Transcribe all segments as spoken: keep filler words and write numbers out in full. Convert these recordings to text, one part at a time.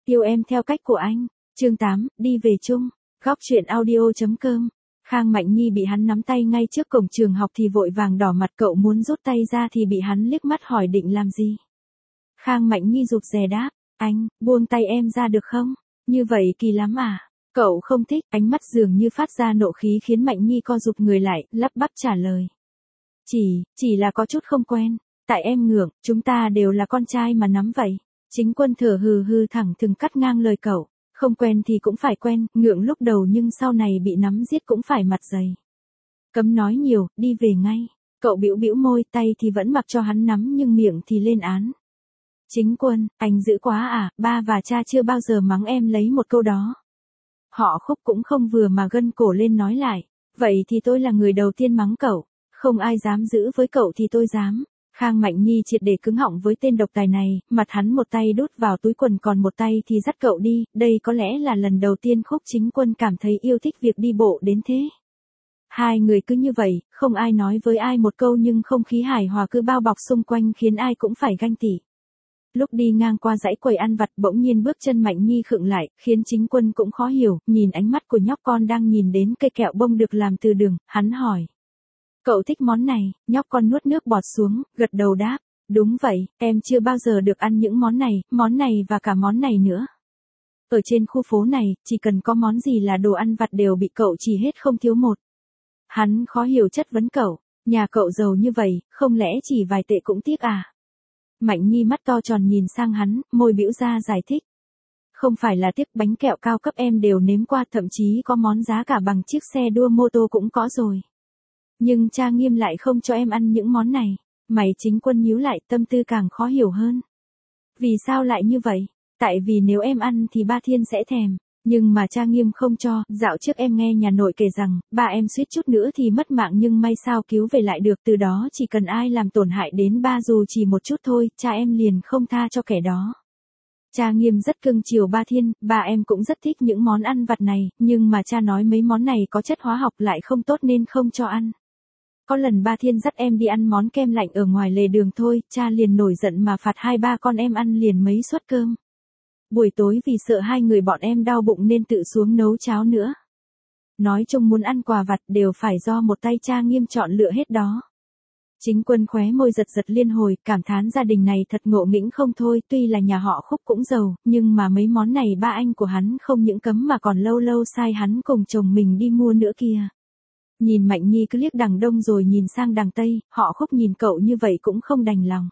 Yêu em theo cách của anh. Chương tám, đi về chung. Góc truyện audio chấm com. Khang Mạnh Nhi bị hắn nắm tay ngay trước cổng trường học thì vội vàng đỏ mặt, cậu muốn rút tay ra thì bị hắn liếc mắt hỏi định làm gì. Khang Mạnh Nhi rụt rè đáp, anh, buông tay em ra được không? Như vậy kỳ lắm à? Cậu không thích, ánh mắt dường như phát ra nộ khí khiến Mạnh Nhi co rụt người lại, lắp bắp trả lời. Chỉ, chỉ là có chút không quen, tại em ngượng, chúng ta đều là con trai mà nắm vậy. Chính Quân thở hừ hừ thẳng thừng cắt ngang lời cậu, không quen thì cũng phải quen, ngượng lúc đầu nhưng sau này bị nắm giết cũng phải mặt dày. Cấm nói nhiều, đi về ngay. Cậu bĩu bĩu môi, tay thì vẫn mặc cho hắn nắm nhưng miệng thì lên án. Chính Quân, anh dữ quá à, ba và cha chưa bao giờ mắng em lấy một câu đó. Họ Khúc cũng không vừa mà gân cổ lên nói lại, vậy thì tôi là người đầu tiên mắng cậu, không ai dám giữ với cậu thì tôi dám. Khang Mạnh Nhi triệt để cứng họng với tên độc tài này, mặt hắn một tay đút vào túi quần còn một tay thì dắt cậu đi, đây có lẽ là lần đầu tiên Khúc Chính Quân cảm thấy yêu thích việc đi bộ đến thế. Hai người cứ như vậy, không ai nói với ai một câu nhưng không khí hài hòa cứ bao bọc xung quanh khiến ai cũng phải ganh tị. Lúc đi ngang qua dãy quầy ăn vặt bỗng nhiên bước chân Mạnh Nhi khựng lại, khiến Chính Quân cũng khó hiểu, nhìn ánh mắt của nhóc con đang nhìn đến cây kẹo bông được làm từ đường, hắn hỏi. Cậu thích món này, nhóc con nuốt nước bọt xuống, gật đầu đáp. Đúng vậy, em chưa bao giờ được ăn những món này, món này và cả món này nữa. Ở trên khu phố này, chỉ cần có món gì là đồ ăn vặt đều bị cậu chỉ hết không thiếu một. Hắn khó hiểu chất vấn cậu, nhà cậu giàu như vậy, không lẽ chỉ vài tệ cũng tiếc à? Mạnh Nhi mắt to tròn nhìn sang hắn, môi bĩu ra giải thích. Không phải là tiếc, bánh kẹo cao cấp em đều nếm qua, thậm chí có món giá cả bằng chiếc xe đua mô tô cũng có rồi. Nhưng cha Nghiêm lại không cho em ăn những món này. Mày Chính Quân nhíu lại, tâm tư càng khó hiểu hơn. Vì sao lại như vậy? Tại vì nếu em ăn thì ba Thiên sẽ thèm. Nhưng mà cha Nghiêm không cho. Dạo trước em nghe nhà nội kể rằng, ba em suýt chút nữa thì mất mạng nhưng may sao cứu về lại được. Từ đó chỉ cần ai làm tổn hại đến ba dù chỉ một chút thôi, cha em liền không tha cho kẻ đó. Cha Nghiêm rất cưng chiều ba Thiên, ba em cũng rất thích những món ăn vặt này, nhưng mà cha nói mấy món này có chất hóa học lại không tốt nên không cho ăn. Có lần ba Thiên dắt em đi ăn món kem lạnh ở ngoài lề đường thôi, cha liền nổi giận mà phạt hai ba con em ăn liền mấy suất cơm. Buổi tối vì sợ hai người bọn em đau bụng nên tự xuống nấu cháo nữa. Nói chung muốn ăn quà vặt đều phải do một tay cha Nghiêm chọn lựa hết đó. Chính Quân khóe môi giật giật liên hồi, cảm thán gia đình này thật ngộ nghĩnh không thôi, tuy là nhà họ Khúc cũng giàu, nhưng mà mấy món này ba anh của hắn không những cấm mà còn lâu lâu sai hắn cùng chồng mình đi mua nữa kìa. Nhìn Mạnh Nhi cứ liếc đằng đông rồi nhìn sang đằng tây, họ Khúc nhìn cậu như vậy cũng không đành lòng.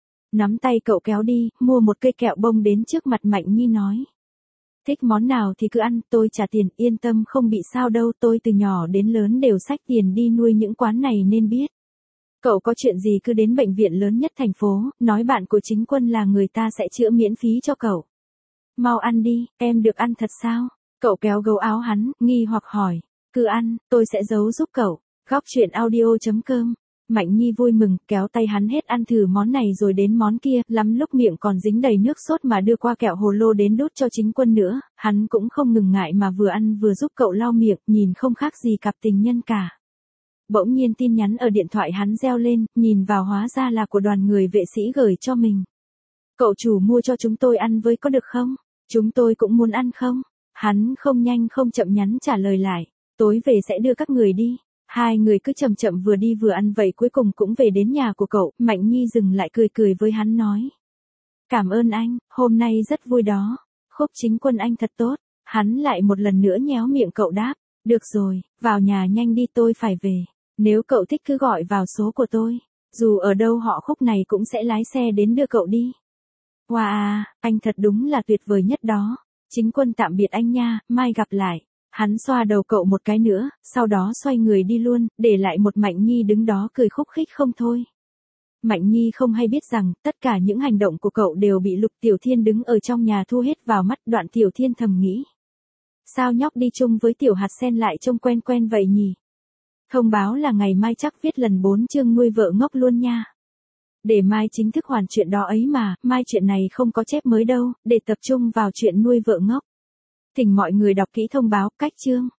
Nắm tay cậu kéo đi, mua một cây kẹo bông đến trước mặt Mạnh Nhi nói. Thích món nào thì cứ ăn, tôi trả tiền, yên tâm không bị sao đâu, tôi từ nhỏ đến lớn đều xách tiền đi nuôi những quán này nên biết. Cậu có chuyện gì cứ đến bệnh viện lớn nhất thành phố, nói bạn của Chính Quân là người ta sẽ chữa miễn phí cho cậu. Mau ăn đi, em được ăn thật sao? Cậu kéo gấu áo hắn, nghi hoặc hỏi. Cứ ăn, tôi sẽ giấu giúp cậu. Góc truyện audio chấm com. Mạnh Nhi vui mừng, kéo tay hắn hết ăn thử món này rồi đến món kia, lắm lúc miệng còn dính đầy nước sốt mà đưa qua kẹo hồ lô đến đút cho Chính Quân nữa, hắn cũng không ngừng ngại mà vừa ăn vừa giúp cậu lau miệng, nhìn không khác gì cặp tình nhân cả. Bỗng nhiên tin nhắn ở điện thoại hắn reo lên, nhìn vào hóa ra là của đoàn người vệ sĩ gửi cho mình. Cậu chủ mua cho chúng tôi ăn với có được không? Chúng tôi cũng muốn ăn không? Hắn không nhanh không chậm nhắn trả lời lại. Tối về sẽ đưa các người đi. Hai người cứ chậm chậm vừa đi vừa ăn vậy cuối cùng cũng về đến nhà của cậu. Mạnh Nhi dừng lại cười cười với hắn nói. Cảm ơn anh, hôm nay rất vui đó. Khúc Chính Quân anh thật tốt. Hắn lại một lần nữa nhéo miệng cậu đáp. Được rồi, vào nhà nhanh đi tôi phải về. Nếu cậu thích cứ gọi vào số của tôi. Dù ở đâu họ Khúc này cũng sẽ lái xe đến đưa cậu đi. Wow, anh thật đúng là tuyệt vời nhất đó. Chính Quân tạm biệt anh nha, mai gặp lại. Hắn xoa đầu cậu một cái nữa, sau đó xoay người đi luôn, để lại một Mạnh Nhi đứng đó cười khúc khích không thôi. Mạnh Nhi không hay biết rằng, tất cả những hành động của cậu đều bị Lục Tiểu Thiên đứng ở trong nhà thu hết vào mắt. Đoạn Tiểu Thiên thầm nghĩ. Sao nhóc đi chung với Tiểu Hạt Sen lại trông quen quen vậy nhỉ? Thông báo là ngày mai chắc viết lần bốn chương nuôi vợ ngốc luôn nha. Để mai chính thức hoàn chuyện đó ấy mà, mai chuyện này không có chép mới đâu, để tập trung vào chuyện nuôi vợ ngốc. Thỉnh mọi người đọc kỹ thông báo, cách chương.